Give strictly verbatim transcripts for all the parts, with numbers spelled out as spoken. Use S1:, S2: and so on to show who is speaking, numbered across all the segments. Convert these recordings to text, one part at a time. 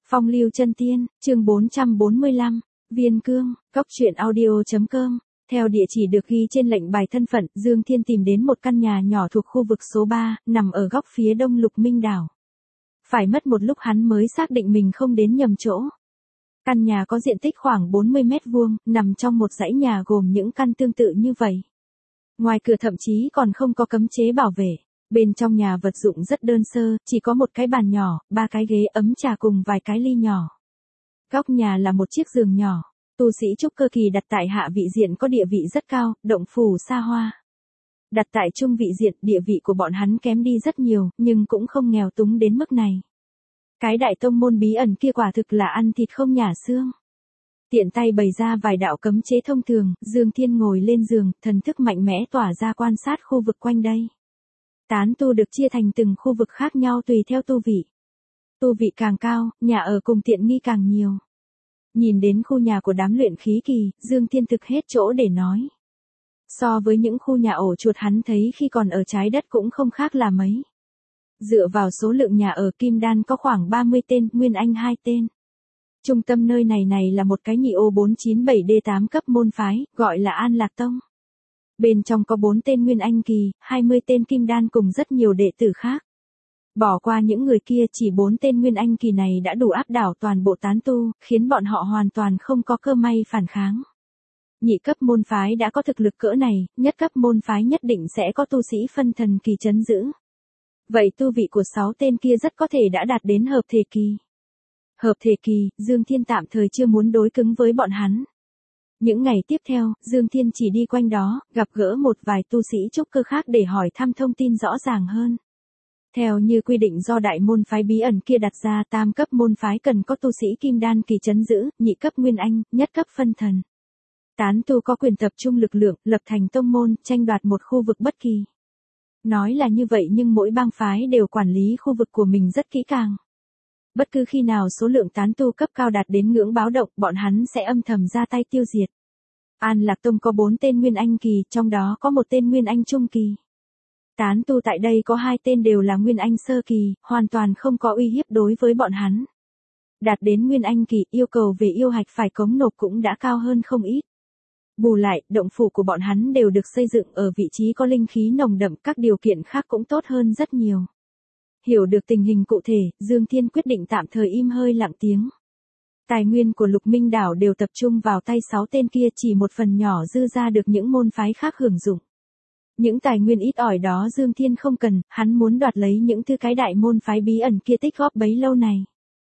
S1: Phong lưu chân tiên, chương bốn trăm bốn mươi lăm, Viên Cương, cốc truyện audio chấm com. Theo địa chỉ được ghi trên lệnh bài thân phận, Dương Thiên tìm đến một căn nhà nhỏ thuộc khu vực số ba, nằm ở góc phía đông Lục Minh đảo. Phải mất một lúc hắn mới xác định mình không đến nhầm chỗ. Căn nhà có diện tích khoảng bốn mươi mét vuông, nằm trong một dãy nhà gồm những căn tương tự như vậy. Ngoài cửa thậm chí còn không có cấm chế bảo vệ. Bên trong nhà vật dụng rất đơn sơ, chỉ có một cái bàn nhỏ, ba cái ghế ấm trà cùng vài cái ly nhỏ. Góc nhà là một chiếc giường nhỏ. Tu sĩ trúc cơ kỳ đặt tại hạ vị diện có địa vị rất cao, động phủ xa hoa. Đặt tại trung vị diện, địa vị của bọn hắn kém đi rất nhiều, nhưng cũng không nghèo túng đến mức này. Cái đại tông môn bí ẩn kia quả thực là ăn thịt không nhả xương. Tiện tay bày ra vài đạo cấm chế thông thường, Dương Thiên ngồi lên giường, thần thức mạnh mẽ tỏa ra quan sát khu vực quanh đây. Tán tu được chia thành từng khu vực khác nhau tùy theo tu vị. Tu vị càng cao, nhà ở cùng tiện nghi càng nhiều. Nhìn đến khu nhà của đám luyện khí kỳ, Dương Thiên thực hết chỗ để nói. So với những khu nhà ổ chuột hắn thấy khi còn ở trái đất cũng không khác là mấy. Dựa vào số lượng nhà ở Kim Đan có khoảng ba mươi tên, Nguyên Anh hai tên. Trung tâm nơi này này là một cái nhị ô bốn chín bảy D tám cấp môn phái, gọi là An Lạc Tông. Bên trong có bốn tên Nguyên Anh kỳ, hai mươi tên Kim Đan cùng rất nhiều đệ tử khác. Bỏ qua những người kia, chỉ bốn tên Nguyên Anh kỳ này đã đủ áp đảo toàn bộ tán tu, khiến bọn họ hoàn toàn không có cơ may phản kháng. Nhị cấp môn phái đã có thực lực cỡ này, nhất cấp môn phái nhất định sẽ có tu sĩ phân thần kỳ trấn giữ. Vậy tu vị của sáu tên kia rất có thể đã đạt đến hợp thể kỳ. Hợp thể kỳ, Dương Thiên tạm thời chưa muốn đối cứng với bọn hắn. Những ngày tiếp theo, Dương Thiên chỉ đi quanh đó, gặp gỡ một vài tu sĩ trúc cơ khác để hỏi thăm thông tin rõ ràng hơn. Theo như quy định do đại môn phái bí ẩn kia đặt ra, tam cấp môn phái cần có tu sĩ kim đan kỳ trấn giữ, nhị cấp nguyên anh, nhất cấp phân thần. Tán tu có quyền tập trung lực lượng, lập thành tông môn, tranh đoạt một khu vực bất kỳ. Nói là như vậy nhưng mỗi bang phái đều quản lý khu vực của mình rất kỹ càng. Bất cứ khi nào số lượng tán tu cấp cao đạt đến ngưỡng báo động, bọn hắn sẽ âm thầm ra tay tiêu diệt. An Lạc Tông có bốn tên Nguyên Anh kỳ, trong đó có một tên Nguyên Anh trung kỳ. Tán tu tại đây có hai tên đều là Nguyên Anh sơ kỳ, hoàn toàn không có uy hiếp đối với bọn hắn. Đạt đến Nguyên Anh kỳ, yêu cầu về yêu hạch phải cống nộp cũng đã cao hơn không ít. Bù lại, động phủ của bọn hắn đều được xây dựng ở vị trí có linh khí nồng đậm, các điều kiện khác cũng tốt hơn rất nhiều. Hiểu được tình hình cụ thể, Dương Thiên quyết định tạm thời im hơi lặng tiếng. Tài nguyên của Lục Minh đảo đều tập trung vào tay sáu tên kia, chỉ một phần nhỏ dư ra được những môn phái khác hưởng dụng. Những tài nguyên ít ỏi đó Dương Thiên không cần, hắn muốn đoạt lấy những thứ cái đại môn phái bí ẩn kia tích góp bấy lâu này.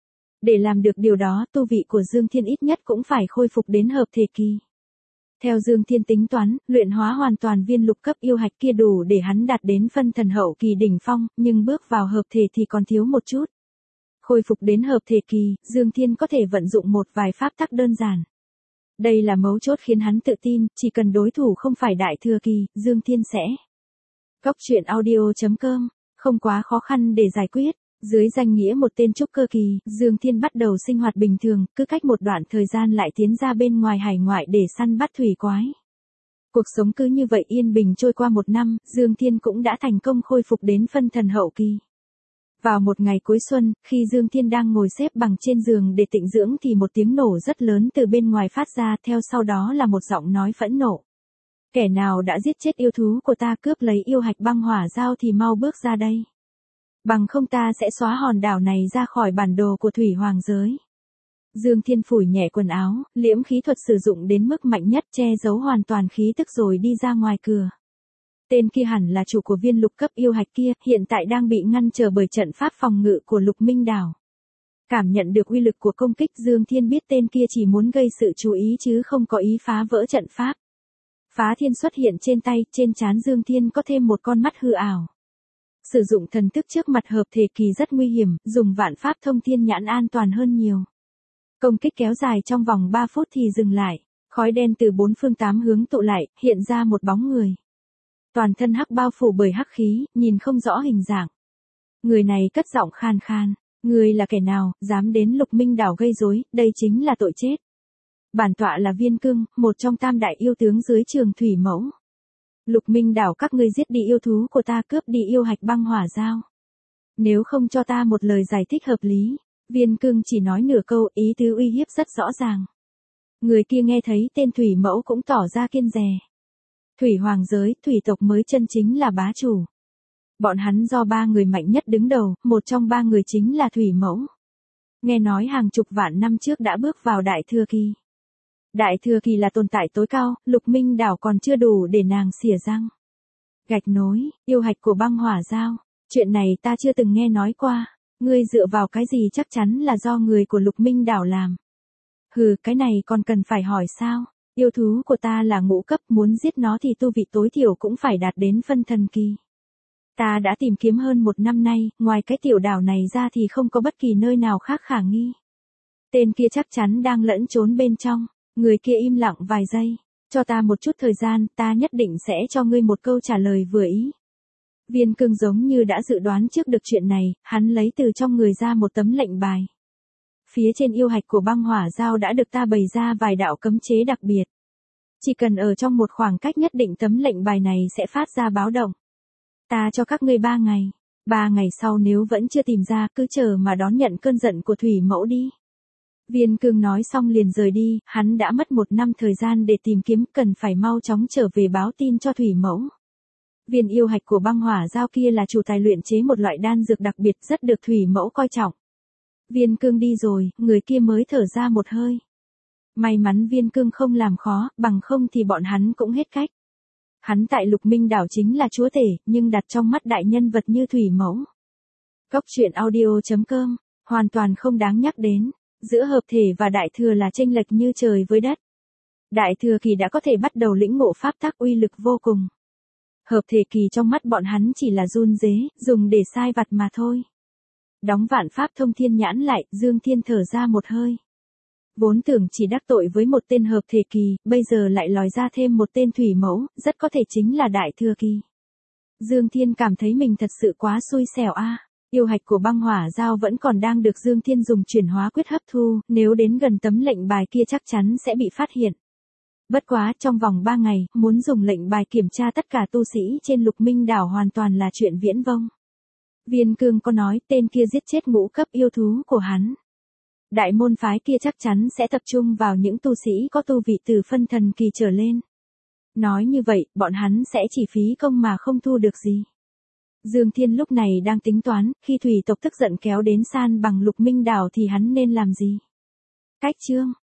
S1: Để làm được điều đó, tu vị của Dương Thiên ít nhất cũng phải khôi phục đến hợp thể kỳ. Theo Dương Thiên tính toán, luyện hóa hoàn toàn viên lục cấp yêu hạch kia đủ để hắn đạt đến phân thần hậu kỳ đỉnh phong, nhưng bước vào hợp thể thì còn thiếu một chút. Khôi phục đến hợp thể kỳ, Dương Thiên có thể vận dụng một vài pháp tắc đơn giản. Đây là mấu chốt khiến hắn tự tin, chỉ cần đối thủ không phải đại thừa kỳ, Dương Thiên sẽ. Cốc truyện audio chấm com, không quá khó khăn để giải quyết. Dưới danh nghĩa một tên trúc cơ kỳ, Dương Thiên bắt đầu sinh hoạt bình thường, cứ cách một đoạn thời gian lại tiến ra bên ngoài hải ngoại để săn bắt thủy quái. Cuộc sống cứ như vậy yên bình trôi qua một năm, Dương Thiên cũng đã thành công khôi phục đến phân thần hậu kỳ. Vào một ngày cuối xuân, khi Dương Thiên đang ngồi xếp bằng trên giường để tịnh dưỡng thì một tiếng nổ rất lớn từ bên ngoài phát ra, theo sau đó là một giọng nói phẫn nộ. Kẻ nào đã giết chết yêu thú của ta, cướp lấy yêu hạch băng hỏa giao thì mau bước ra đây. Bằng không ta sẽ xóa hòn đảo này ra khỏi bản đồ của thủy hoàng giới. Dương Thiên phủi nhẹ quần áo, liễm khí thuật sử dụng đến mức mạnh nhất, che giấu hoàn toàn khí tức rồi đi ra ngoài cửa. Tên kia hẳn là chủ của viên lục cấp yêu hạch kia, hiện tại đang bị ngăn trở bởi trận pháp phòng ngự của Lục Minh đảo. Cảm nhận được uy lực của công kích, Dương Thiên biết tên kia chỉ muốn gây sự chú ý chứ không có ý phá vỡ trận pháp. Phá thiên xuất hiện trên tay, trên trán Dương Thiên có thêm một con mắt hư ảo. Sử dụng thần thức trước mặt hợp thể kỳ rất nguy hiểm, dùng vạn pháp thông thiên nhãn an toàn hơn nhiều. Công kích kéo dài trong vòng ba phút thì dừng lại, khói đen từ bốn phương tám hướng tụ lại, hiện ra một bóng người. Toàn thân hắc bao phủ bởi hắc khí, nhìn không rõ hình dạng. Người này cất giọng khan khan, người là kẻ nào, dám đến Lục Minh đảo gây rối, đây chính là tội chết. Bản tọa là Viên Cương, một trong tam đại yêu tướng dưới Trường Thủy Mẫu. Lục Minh đảo các ngươi giết đi yêu thú của ta, cướp đi yêu hạch băng hỏa giao. Nếu không cho ta một lời giải thích hợp lý, Viên Cương chỉ nói nửa câu, ý tứ uy hiếp rất rõ ràng. Người kia nghe thấy tên thủy mẫu cũng tỏ ra kiêng dè. Thủy hoàng giới, thủy tộc mới chân chính là bá chủ. Bọn hắn do ba người mạnh nhất đứng đầu, một trong ba người chính là thủy mẫu. Nghe nói hàng chục vạn năm trước đã bước vào đại thừa kỳ. Đại thừa kỳ là tồn tại tối cao, Lục Minh đảo còn chưa đủ để nàng xỉa răng. Gạch nối, yêu hạch của băng hỏa giao. Chuyện này ta chưa từng nghe nói qua. Ngươi dựa vào cái gì chắc chắn là do người của Lục Minh đảo làm. Hừ, cái này còn cần phải hỏi sao? Yêu thú của ta là ngũ cấp, muốn giết nó thì tu vị tối thiểu cũng phải đạt đến phân thần kỳ. Ta đã tìm kiếm hơn một năm nay, ngoài cái tiểu đảo này ra thì không có bất kỳ nơi nào khác khả nghi. Tên kia chắc chắn đang lẫn trốn bên trong. Người kia im lặng vài giây. Cho ta một chút thời gian, ta nhất định sẽ cho ngươi một câu trả lời vừa ý. Viên Cương giống như đã dự đoán trước được chuyện này, hắn lấy từ trong người ra một tấm lệnh bài. Phía trên yêu hạch của băng hỏa giao đã được ta bày ra vài đạo cấm chế đặc biệt. Chỉ cần ở trong một khoảng cách nhất định tấm lệnh bài này sẽ phát ra báo động. Ta cho các ngươi ba ngày. Ba ngày sau nếu vẫn chưa tìm ra, cứ chờ mà đón nhận cơn giận của thủy mẫu đi. Viên Cương nói xong liền rời đi, hắn đã mất một năm thời gian để tìm kiếm, cần phải mau chóng trở về báo tin cho thủy mẫu. Viên yêu hạch của băng hỏa giao kia là chủ tài luyện chế một loại đan dược đặc biệt rất được thủy mẫu coi trọng. Viên Cương đi rồi, người kia mới thở ra một hơi. May mắn Viên Cương không làm khó, bằng không thì bọn hắn cũng hết cách. Hắn tại Lục Minh đảo chính là chúa tể, nhưng đặt trong mắt đại nhân vật như thủy mẫu. Cốc truyện audio chấm com, hoàn toàn không đáng nhắc đến. Giữa hợp thể và đại thừa là chênh lệch như trời với đất. Đại thừa kỳ đã có thể bắt đầu lĩnh ngộ pháp tắc uy lực vô cùng. Hợp thể kỳ trong mắt bọn hắn chỉ là run rế, dùng để sai vặt mà thôi. Đóng vạn pháp thông thiên nhãn lại, Dương Thiên thở ra một hơi. Vốn tưởng chỉ đắc tội với một tên hợp thể kỳ, bây giờ lại lòi ra thêm một tên thủy mẫu, rất có thể chính là đại thừa kỳ. Dương Thiên cảm thấy mình thật sự quá xui xẻo a. Yêu hạch của băng hỏa giao vẫn còn đang được Dương Thiên dùng chuyển hóa quyết hấp thu, nếu đến gần tấm lệnh bài kia chắc chắn sẽ bị phát hiện. Bất quá, trong vòng ba ngày, muốn dùng lệnh bài kiểm tra tất cả tu sĩ trên Lục Minh đảo hoàn toàn là chuyện viễn vông. Viên Cương có nói tên kia giết chết ngũ cấp yêu thú của hắn. Đại môn phái kia chắc chắn sẽ tập trung vào những tu sĩ có tu vị từ phân thần kỳ trở lên. Nói như vậy, bọn hắn sẽ chỉ phí công mà không thu được gì. Dương Thiên lúc này đang tính toán, khi thủy tộc tức giận kéo đến san bằng Lục Minh đảo thì hắn nên làm gì? Cách chương